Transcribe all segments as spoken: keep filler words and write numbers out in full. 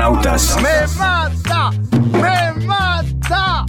Afronautas. ¡Me mata! ¡Me mata!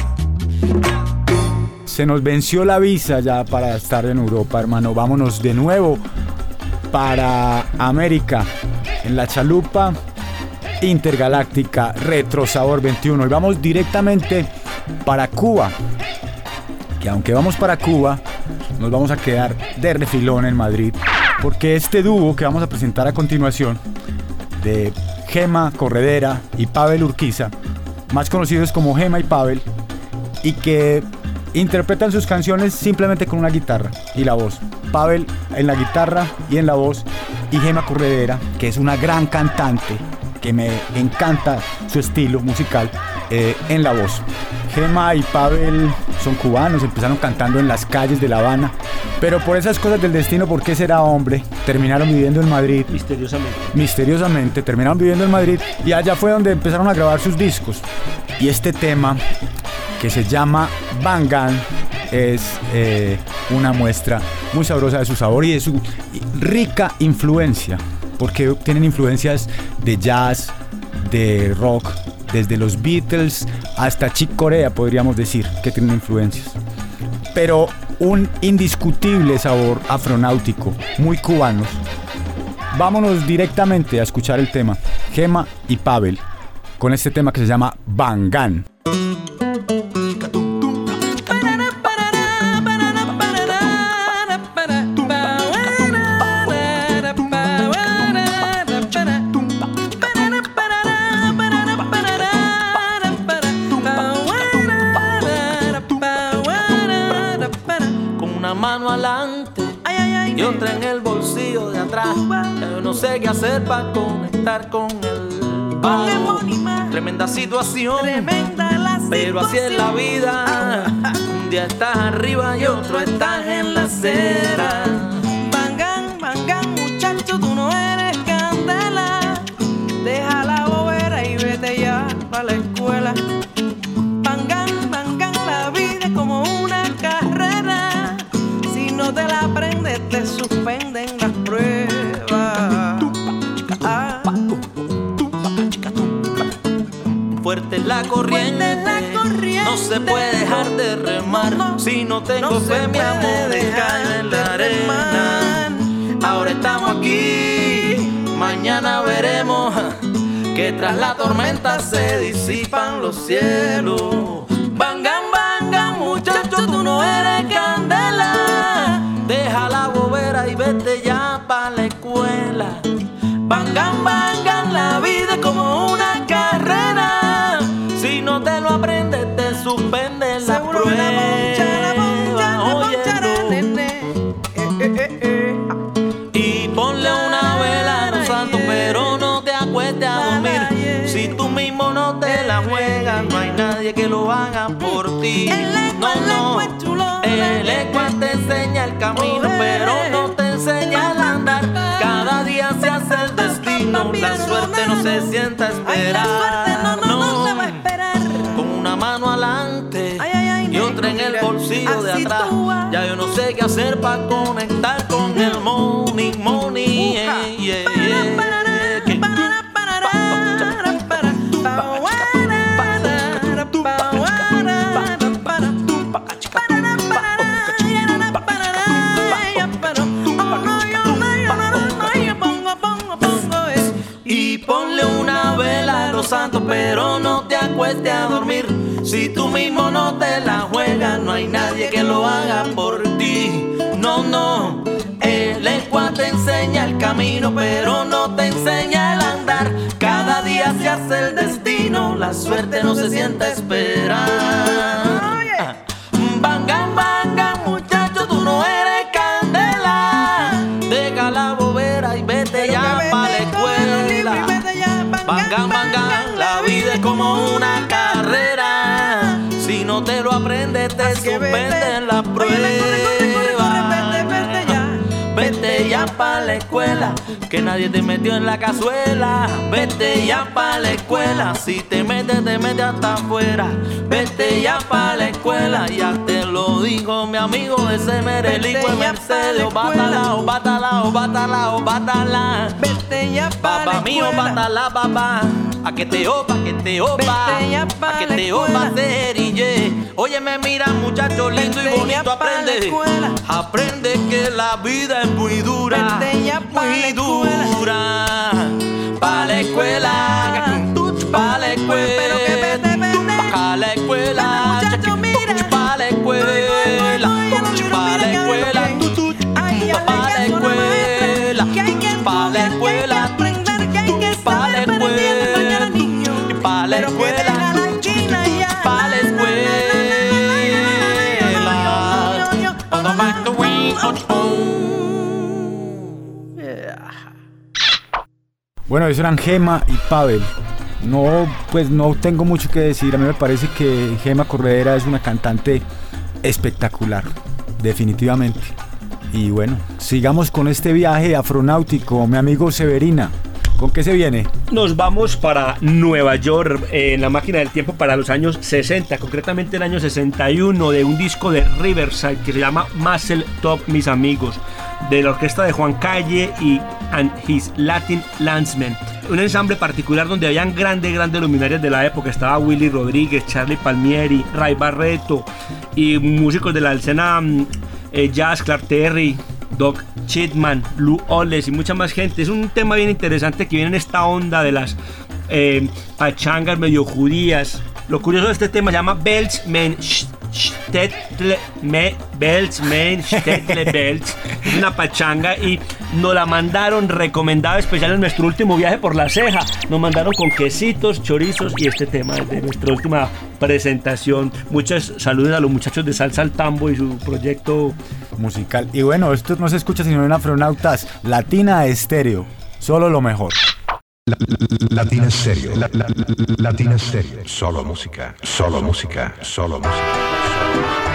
Se nos venció la visa ya para estar en Europa, hermano. Vámonos de nuevo para América en la chalupa intergaláctica Retro Sabor veintiuno. Y vamos directamente para Cuba. Que aunque vamos para Cuba, nos vamos a quedar de refilón en Madrid. Porque este dúo que vamos a presentar a continuación, de Gema Corredera y Pavel Urquiza, más conocidos como Gema y Pavel, y que interpretan sus canciones simplemente con una guitarra y la voz. Pavel en la guitarra y en la voz, y Gema Corredera, que es una gran cantante, que me encanta su estilo musical, eh, en la voz. Gema y Pavel son cubanos, empezaron cantando en las calles de La Habana, pero por esas cosas del destino, ¿por qué será, hombre? Terminaron viviendo en Madrid. Misteriosamente. Misteriosamente, terminaron viviendo en Madrid, y allá fue donde empezaron a grabar sus discos. Y este tema, que se llama Bangan, es eh, una muestra muy sabrosa de su sabor y de su rica influencia, porque tienen influencias de jazz, de rock, desde los Beatles hasta Chick Corea, podríamos decir que tienen influencias, pero un indiscutible sabor afronáutico, muy cubanos. Vámonos directamente a escuchar el tema, Gema y Pavel, con este tema que se llama Bangan. Mano adelante y otra en el bolsillo de atrás. Yo no sé qué hacer para conectar con el bajo. Tremenda situación, pero así es la vida. Un día estás arriba y otro estás en la acera. Bangan, bangan, muchacho, tú no eres candela. Deja la bobera y vete ya para la escuela. Bangan, bangan, la vida es como una carrera. No te la aprendes, te suspenden las pruebas. Ah. Fuerte es la corriente, la corriente, no se puede dejar de remar. No, si no tengo no fe, mi amor, de caer en la arena. Ahora estamos aquí, mañana veremos que tras la tormenta se disipan los cielos. Bangan, bangan, muchacho, tú no eres candela. Deja la bobera y vete ya pa' la escuela. Bangan, bangan, la vida es como una carrera. Si no te lo aprendes, te suspenden la Seguro prueba. la poncha, la poncha, la ponchará, Óyelo. nene. Eh, eh, eh, eh. Y ponle una vela a los santos, pero no te acuestes a dormir. Si tú mismo no te la juegas, no hay nadie que lo haga por ti. No, no, el ecua te enseña el camino, pero no te enseña el andar. Cada día se hace el destino, la suerte no se sienta a esperar. No, se va a esperar. Con una mano adelante Ay, ay, ay, y otra en el mira, bolsillo de así atrás. tú vas. Ya yo no sé qué hacer para conectar con el money, money, yeah, yeah, yeah. Y ponle una vela a los santos, pero no te acuestes a dormir. Si tú mismo no te la juegas, no hay nadie que lo haga por ti. No, no, el ecua te enseña el camino, pero no te enseña el andar. Cada día se hace el destino, la suerte no se sienta a esperar. Bangan, bangan, muchacho, tú no eres candela. Deja la bobera y vete ya pa' la escuela. Bangan, bangan, la vida es como una carrera. Si no te lo aprendes, te suspenden la prueba. Vete ya pa' la escuela, que nadie te metió en la cazuela. Vete ya pa' la escuela, si te metes, te metes hasta afuera. Vete ya pa' la escuela, ya te lo dijo mi amigo ese merelico de Mercedes. Bátala, bátala, bátala, bátala. Vete ya pa' la Papá mío, escuela. bátala, papá. a que te opa, que te opa, Vete ya pa' a que la te opa escuela. cerille. Oye, me mira muchacho lindo y Vete ya bonito, pa' la aprende, escuela. aprende que la vida es muy dura, Vete ya pa' la muy escuela. dura. Pa' la escuela, pa' la escuela, Pero que vete, vete. pa' la escuela, Vete, muchacho, mira. pa' la escuela, pa' la escuela, tu, tu, Ay, pa' la hazle caso a la escuela, maestra, que hay que pa' la estudiar, que hay que escuela, aprender, que hay que pa' la saber para el día de escuela, mañana, niño. pa' la Pero que escuela, deja la esquina ya. pa' la escuela. On the back the way, oh, oh. Bueno, eso eran Gema y Pavel. No, pues no tengo mucho que decir. A mí me parece que Gema Corredera es una cantante espectacular, definitivamente. Y bueno, sigamos con este viaje afronáutico, mi amigo Severina. ¿Con qué se viene? Nos vamos para Nueva York, eh, en la máquina del tiempo para los años sesenta, concretamente el año sesenta y uno, de un disco de Riverside que se llama Muscle Top, mis amigos, de la orquesta de Juan Calle y and His Latin Landsmen. Un ensamble particular donde habían grandes, grandes luminarias de la época. Estaba Willy Rodríguez, Charlie Palmieri, Ray Barreto y músicos de la escena eh, jazz, Clark Terry, Doc Chitman, Lou Oles y mucha más gente. Es un tema bien interesante que viene en esta onda de las eh, pachangas medio judías. Lo curioso de este tema se llama Belts, Men, Shtetle, Me, Belts, Men, Shtetle, Belts. Es una pachanga y nos la mandaron recomendada especial en nuestro último viaje por La Ceja. Nos mandaron con quesitos, chorizos y este tema de nuestra última presentación. Muchas saludos a los muchachos de Salsa al Tambo y su proyecto Musical. Y bueno, esto no se escucha sino en Afronautas Latina Estéreo. Solo lo mejor. Latina Estéreo. La, la, la, Latina Estéreo. Solo música. Solo música. Solo música. Solo música.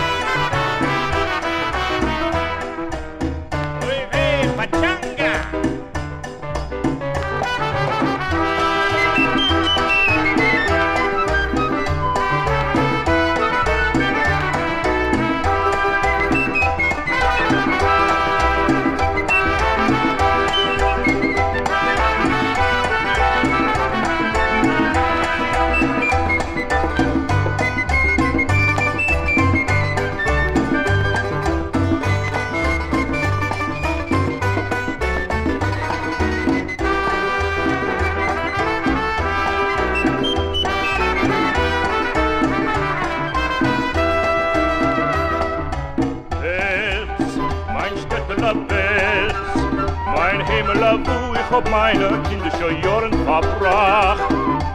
Op meine kindische Jahren verbracht.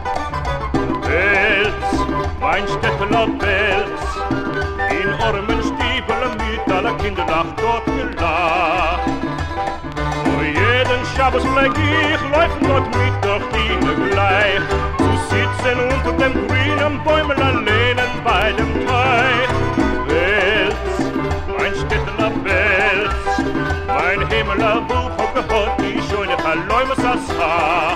Wels, mein Städteler Wels, in armen Stiefel mit aller Kindernacht dort gelacht. Vor jeden Schabbos fleck ich läuft dort mit der Diener gleich, zu sitzen unter dem grünen Bäumel lehnen bei dem Teich. Wels, mein Städteler Wels, mein Himmeler Buch hat gehört, die schöne Verläume Sassa.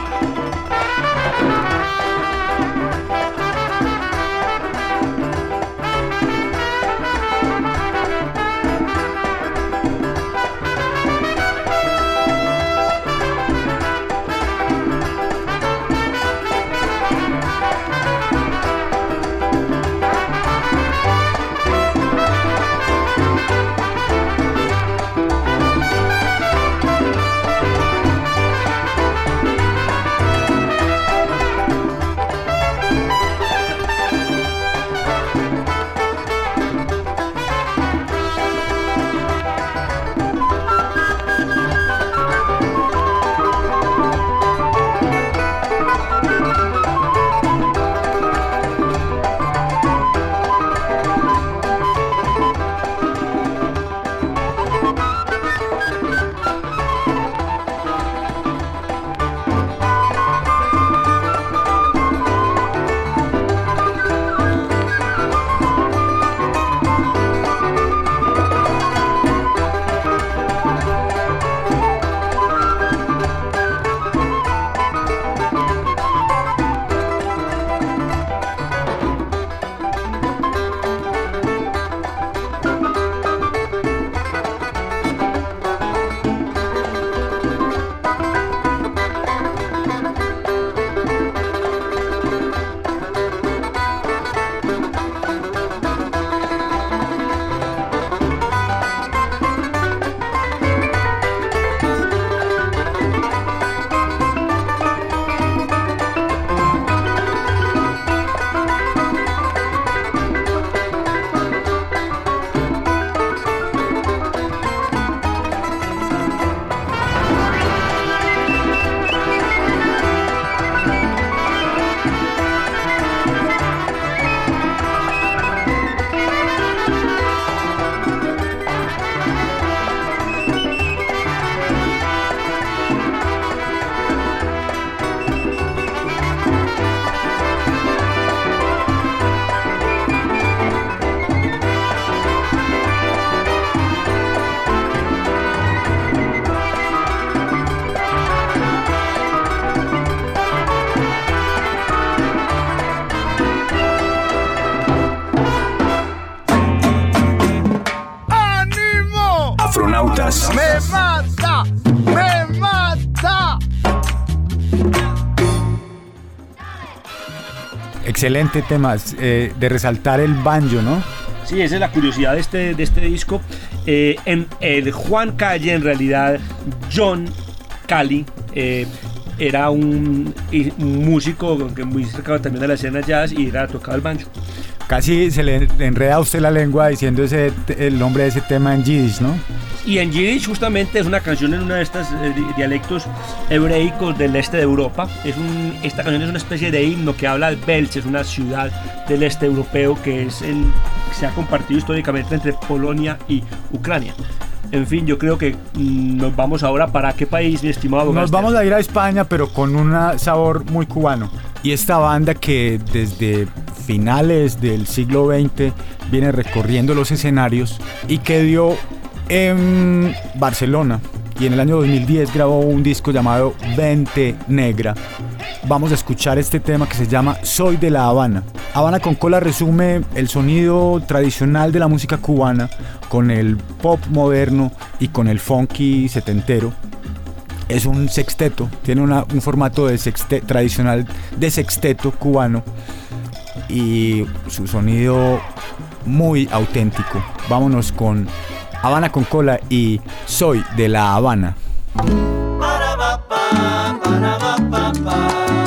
excelente tema, eh, de resaltar el banjo, ¿no? Sí, esa es la curiosidad de este, de este disco. Eh, en el Juan Calle, en realidad, John Cali eh, era un, un músico que muy cercano también de la escena jazz y era tocado el banjo. Casi se le enreda a usted la lengua diciendo ese, el nombre de ese tema en yiddish, ¿no? Y en yiddish justamente es una canción en uno de estos eh, dialectos hebreicos del este de Europa. Es un, esta canción es una especie de himno que habla de Belz, es una ciudad del este europeo que es el, se ha compartido históricamente entre Polonia y Ucrania. En fin, yo creo que mmm, nos vamos ahora para qué país, mi estimado Nos Gaster. vamos a ir a España, pero con un sabor muy cubano. Y esta banda que desde finales del siglo veinte viene recorriendo los escenarios y que dio en Barcelona y en el año dos mil diez grabó un disco llamado Vente Negra. Vamos a escuchar este tema que se llama Soy de La Habana. Habana con Cola resume el sonido tradicional de la música cubana con el pop moderno y con el funky setentero. Es un sexteto, tiene una, un formato de sexte, tradicional de sexteto cubano y su sonido muy auténtico. Vámonos con Habana con Cola y Soy de La Habana. Para ba pa, para ba pa pa.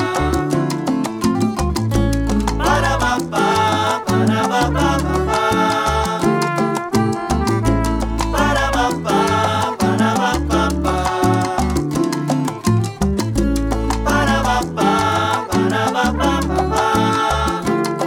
Para ba pa, para ba pa pa. Para ba pa, para ba pa pa. Para ba pa, para ba pa pa.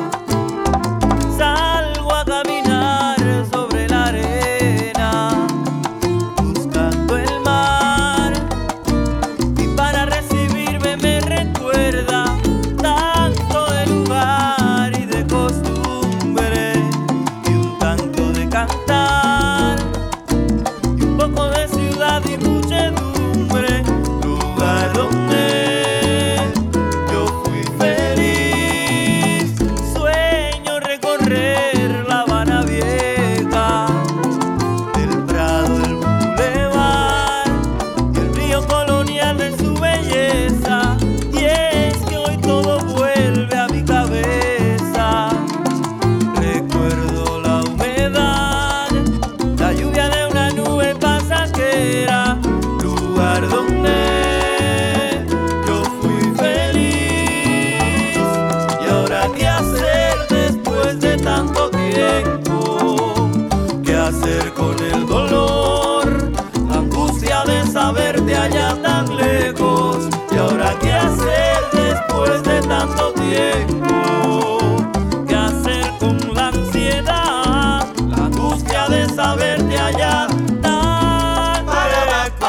Salgo a caminar sobre la arena, buscando el mar, y para recibirme me recuerda tanto de lugar y de costumbre, y un tanto de cantar, y un poco de ciudad y muchedumbre, lugar donde yo fui feliz. Sueño recorrer La Habana Vieja, del Prado, el Boulevard, y el río colonial de su belleza. Y es que hoy todo vuelve a mi cabeza. Recuerdo la humedad, la lluvia de una nube pasajera, lugar donde yo fui feliz. Y ahora qué hacer después de tanto tiempo, qué hacer con el dolor, la angustia de saberte allá tan lejos. Y ahora qué hacer después de tanto tiempo, qué hacer con la ansiedad, la angustia de saberte allá tan lejos.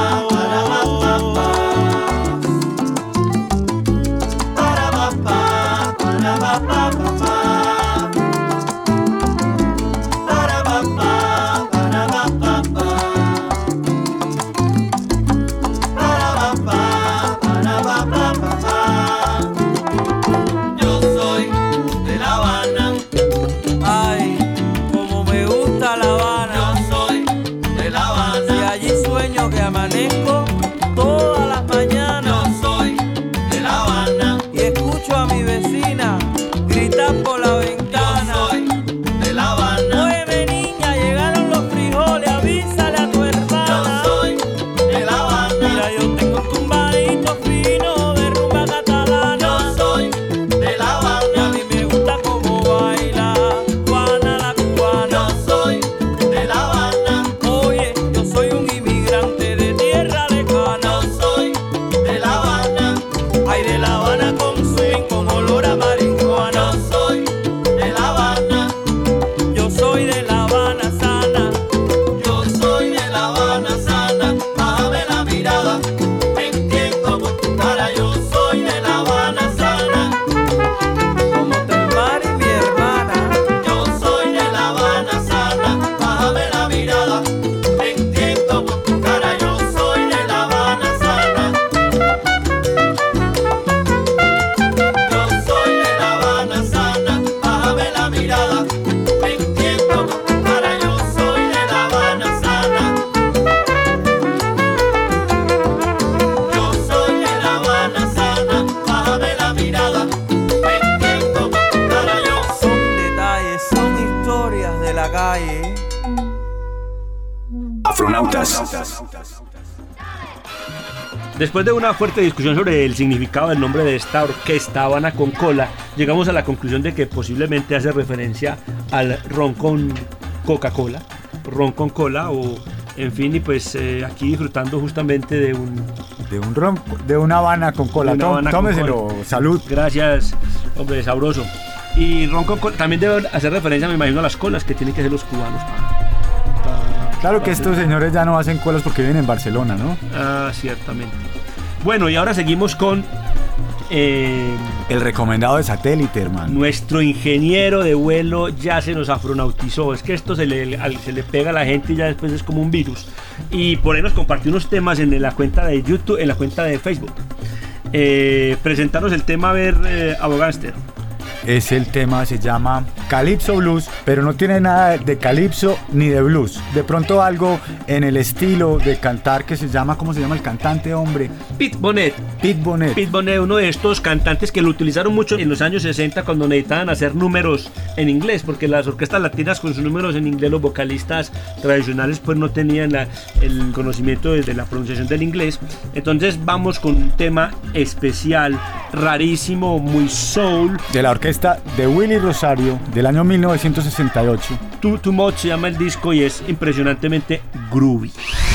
Para ba pa, para ba pa pa pa. Para ba pa, para ba pa pa. Para ba pa, para ba pa pa pa. Yo soy de La Habana. Ay, como me gusta La Habana. Yo soy de La Habana. Y allí sueño que amanezco todas las mañanas. Yo soy de La Habana. Y escucho a mi vecina gritar por la ventana. Yo soy de La Habana. Oye, niña, llegaron los frijoles, avísale a tu hermana. Yo soy de La Habana. Mira, yo tengo un tumbadito fino de rumba catalana. Yo soy de La Habana. Y a mí me gusta cómo baila Juana la cubana. Yo soy de La Habana. Oye, yo soy un inmigrante de tierra lejana. Yo soy de La Habana. Ay, de La Habana con swing, con olor a marihuana. Yo soy de La Habana. Yo soy de La Habana sana. Yo soy de La Habana sana. Bájame la mirada, ven Astronautas. Después de una fuerte discusión sobre el significado del nombre de esta orquesta Habana con cola, llegamos a la conclusión de que posiblemente hace referencia al ron con Coca-Cola, ron con cola o en fin, y pues eh, aquí disfrutando justamente de un de un ron, de una Habana con cola. Una Habana Tómeselo, con cola. Salud. Gracias, hombre, sabroso. Y ron con cola también debe hacer referencia, me imagino, a las colas que tienen que hacer los cubanos para Claro que estos señores ya no hacen colas porque viven en Barcelona, ¿no? Ah, ciertamente. Bueno, y ahora seguimos con eh, el recomendado de satélite, hermano. Nuestro ingeniero de vuelo ya se nos afronautizó. Es que esto se le, se le pega a la gente y ya después es como un virus. Y por ahí nos compartió unos temas en la cuenta de YouTube, en la cuenta de Facebook. Eh, presentarnos el tema, a ver, eh, Abogánster. Es el tema, se llama Calypso Blues, pero no tiene nada de calypso ni de blues. De pronto algo en el estilo de cantar que se llama, ¿cómo se llama el cantante, hombre? Pete Bonet. Pete Bonet. Pete Bonet, uno de estos cantantes que lo utilizaron mucho en los años sesenta cuando necesitaban hacer números en inglés, porque las orquestas latinas con sus números en inglés, los vocalistas tradicionales pues no tenían la, el conocimiento de, de la pronunciación del inglés. Entonces vamos con un tema especial, rarísimo, muy soul. De la orquesta de Willy Rosario del año mil novecientos sesenta y ocho. Too, Too Much se llama el disco y es impresionantemente groovy.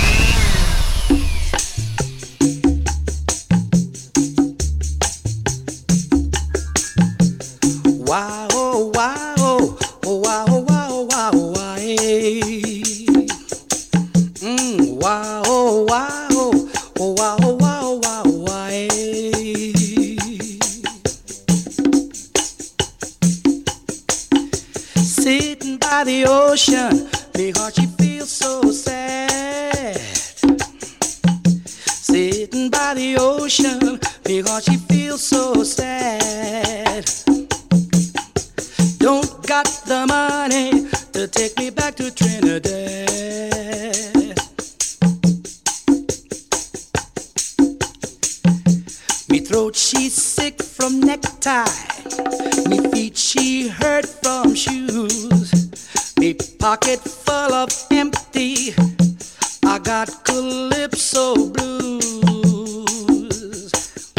Wow, wow, wow, wow, wow, wow, mm, wow, wow, wow, wow, wow, sitting by the ocean, because she feels so sad. Sitting by the ocean, because she feels so sad. Don't got the money to take me back to Trinidad. Me throat she's sick from necktie. Me feet she hurt from shoes. Me pocket full of empty. I got calypso blues.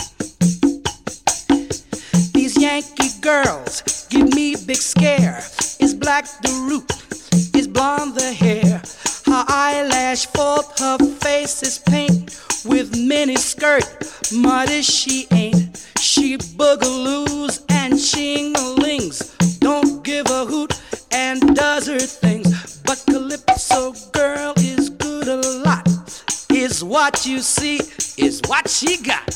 These Yankee girls give me big scare. Is black the root? Is blonde the hair? Her eyelash forth, her face is pink. With mini skirt, muddy she ain't. She boogaloos and shing-a-lings. Don't give a hoot and does her things. But Calypso girl is good a lot. Is what you see, is what she got.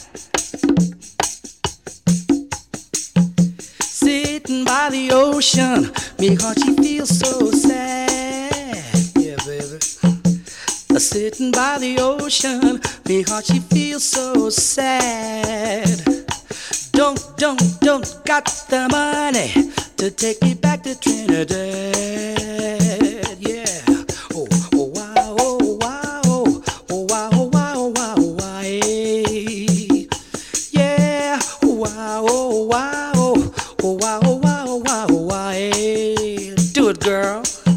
Sitting by the ocean, because she feels so sad. Yeah, baby. Sitting by the ocean, because she feels so sad. Don't, don't, don't got the money to take me back to Trinidad. Yeah. Oh, oh, wow, oh, wow, oh, wow, oh, wow, wow, wow, hey. Yeah. Oh, wow, oh, wow, oh, wow, oh, wow, wow, wow, hey. Do it, girl.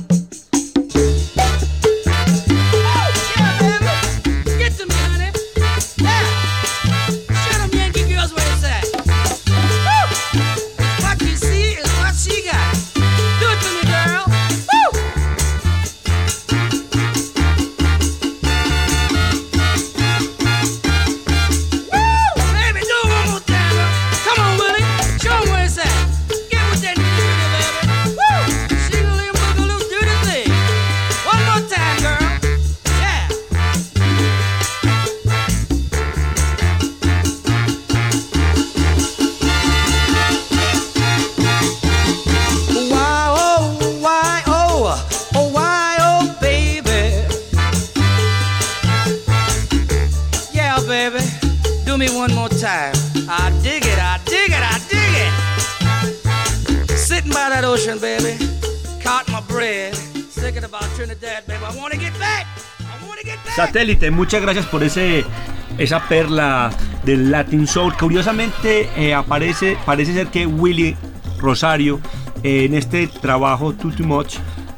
Satélite, muchas gracias por ese esa perla del Latin Soul. Curiosamente eh, aparece, parece ser que Willy Rosario eh, en este trabajo Too Too Much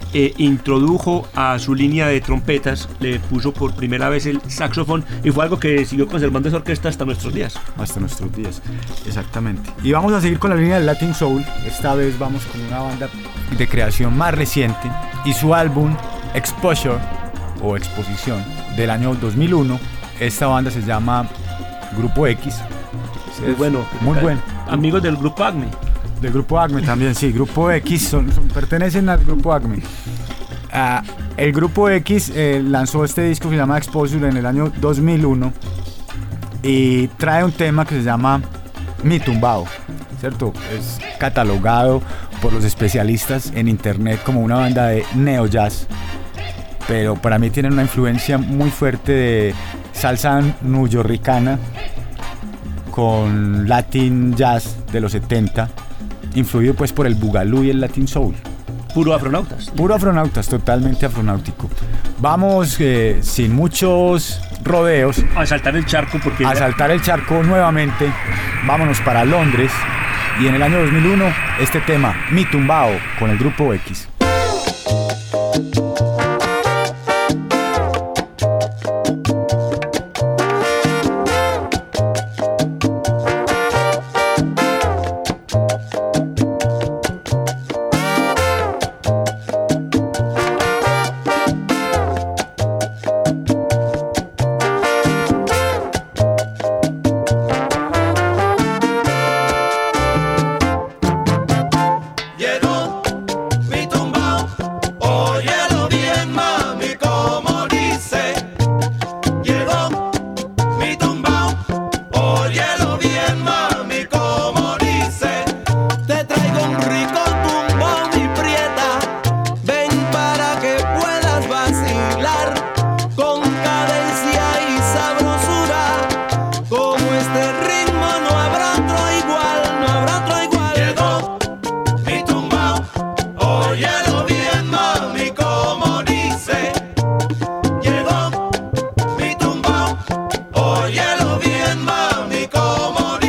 eh, introdujo a su línea de trompetas, le puso por primera vez el saxofón y fue algo que siguió conservando esa orquesta hasta nuestros días. Hasta nuestros días, exactamente. Y vamos a seguir con la línea del Latin Soul. Esta vez vamos con una banda de creación más reciente y su álbum Exposure o Exposición del año dos mil uno. Esta banda se llama Grupo X. Muy bueno. Muy bueno. Amigos del Grupo Acme. Del Grupo Acme también, sí. Grupo X son, son, pertenecen al Grupo Acme. Uh, el Grupo X eh, lanzó este disco que se llama Exposure en el año dos mil uno y trae un tema que se llama Mi Tumbao, ¿cierto? Es catalogado por los especialistas en internet como una banda de neo jazz, pero para mí tienen una influencia muy fuerte de salsa newyorricana con Latin jazz de los setenta, influido pues por el Boogaloo y el Latin Soul. Puro afronautas. Puro afronautas, totalmente afronáutico. Vamos eh, sin muchos rodeos a saltar el charco porque a saltar el charco nuevamente. Vámonos para Londres y en el año dos mil uno este tema Mi Tumbao con el Grupo X. Óyelo bien, mami, como dice.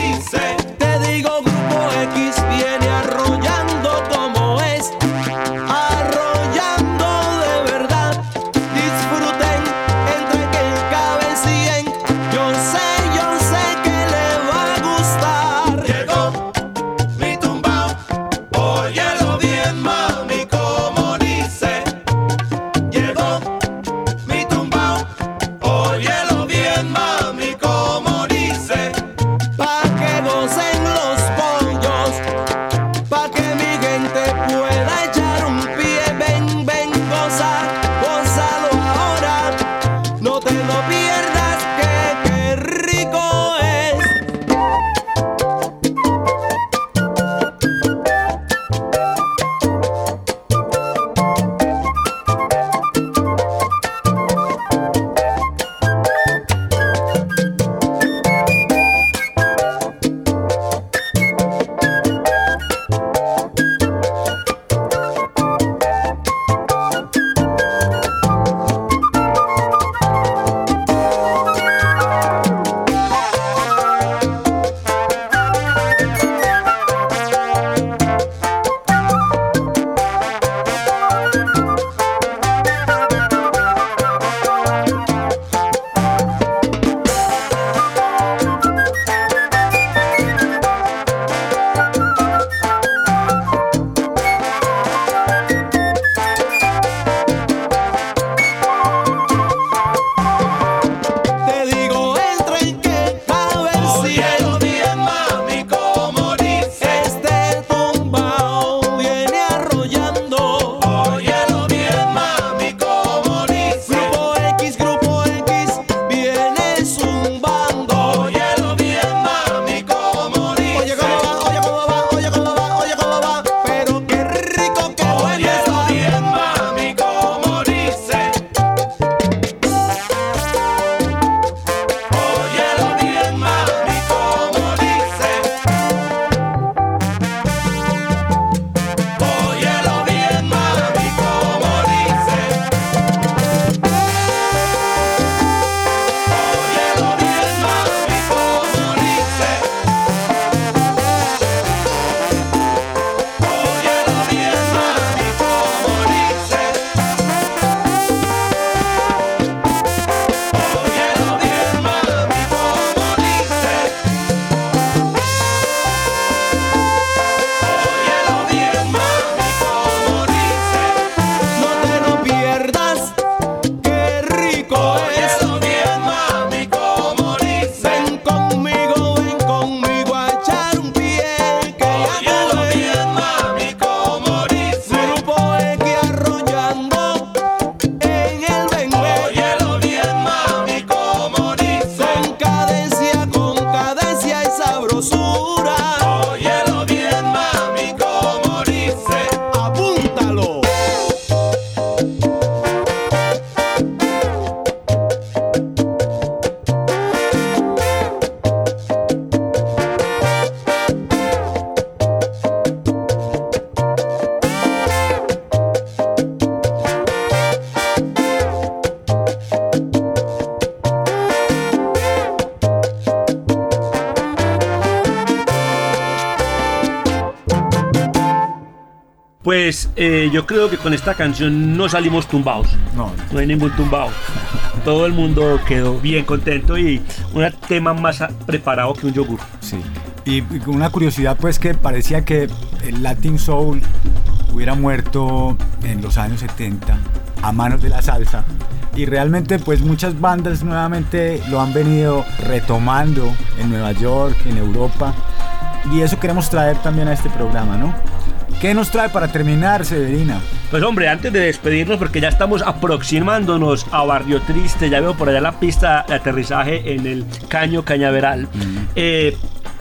Pues eh, yo creo que con esta canción no salimos tumbados. No, No hay ningún tumbado. Todo el mundo quedó bien contento y un tema más preparado que un yogur. sí. Y una curiosidad pues que parecía que el Latin Soul hubiera muerto en los años setenta a manos de la salsa. Y realmente pues muchas bandas nuevamente lo han venido retomando en Nueva York, en Europa. Y eso queremos traer también a este programa, ¿no? ¿Qué nos trae para terminar, Severina? Pues hombre, antes de despedirnos, porque ya estamos aproximándonos a Barrio Triste, ya veo por allá la pista de aterrizaje en el Caño Cañaveral. Mm. Eh,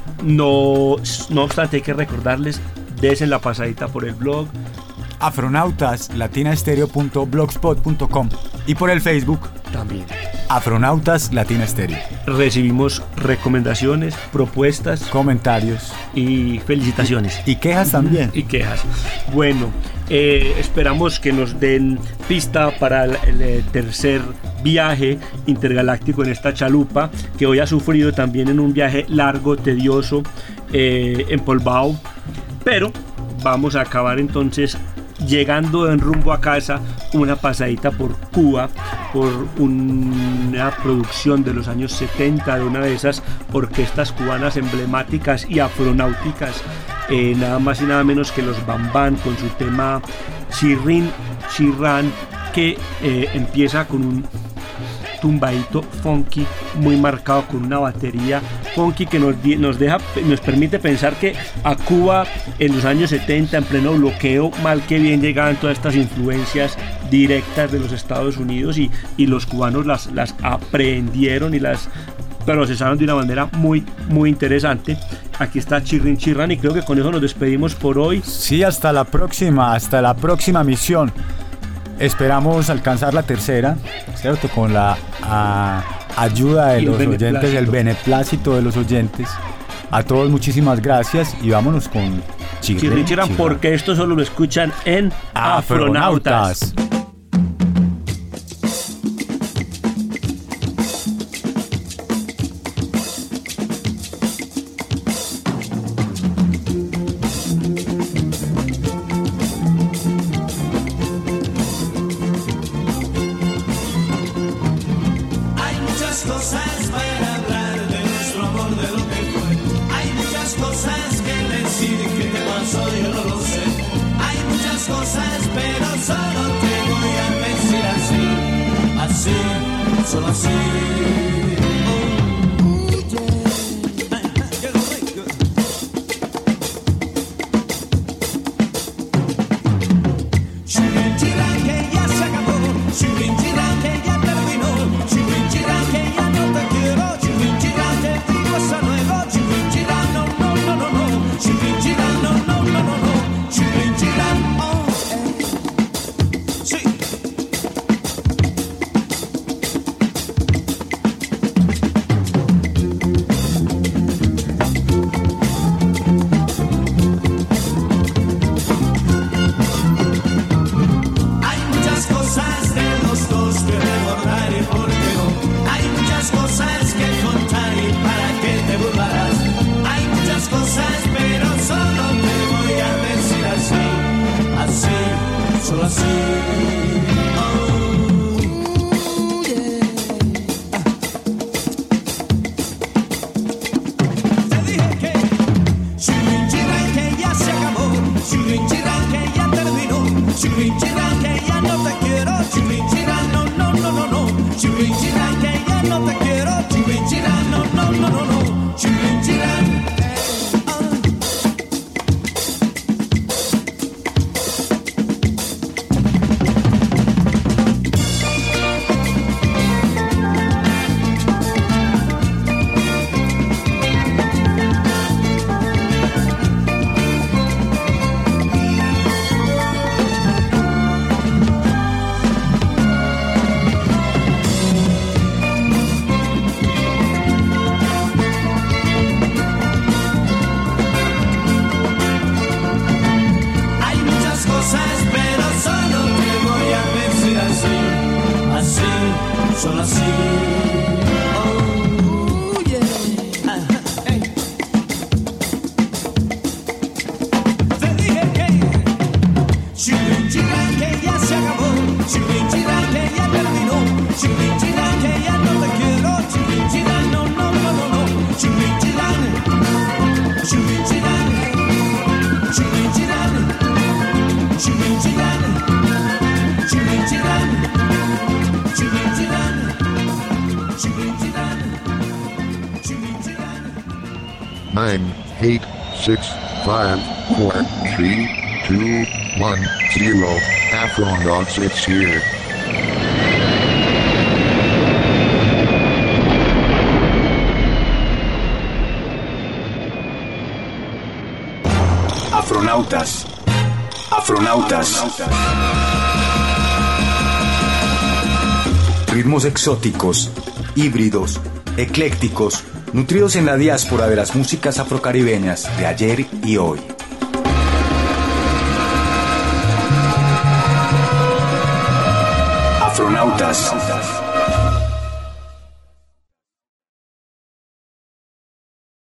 no, no obstante, hay que recordarles, desen la pasadita por el blog Afronautas latinastereo punto blogspot punto com y por el Facebook también. Afronautas Latina Estéreo. Recibimos recomendaciones, propuestas, comentarios y felicitaciones. Y quejas también. Y quejas. Bueno, eh, esperamos que nos den pista para el, el tercer viaje intergaláctico en esta chalupa, que hoy ha sufrido también en un viaje largo, tedioso, eh, empolvado. Pero vamos a acabar entonces llegando en rumbo a casa, una pasadita por Cuba, por una producción de los años setenta de una de esas orquestas cubanas emblemáticas y afronáuticas, eh, nada más y nada menos que los Bambán, con su tema Chirrin Chirrán, que eh, empieza con un tumbadito funky muy marcado, con una batería funky que nos, nos deja, nos permite pensar que a Cuba en los años setenta, en pleno bloqueo, mal que bien llegaban todas estas influencias directas de los Estados Unidos y, y los cubanos las, las aprendieron y las procesaron de una manera muy muy interesante. Aquí está Chirrin Chirrán y creo que con eso nos despedimos por hoy. Sí, hasta la próxima, hasta la próxima misión. Esperamos alcanzar la tercera, ¿cierto? Con la a, ayuda de los oyentes, el beneplácito de los oyentes. A todos muchísimas gracias y vámonos con Chirrin Chirrán, porque esto solo lo escuchan en Afronautas. Afronautas. Solo así. Nine, eight, six, five, four, three, two, one, zero. Afronauts, it's here. Afronautas. Afronautas. Ritmos exóticos, híbridos, eclécticos, nutridos en la diáspora de las músicas afrocaribeñas de ayer y hoy. Afronautas.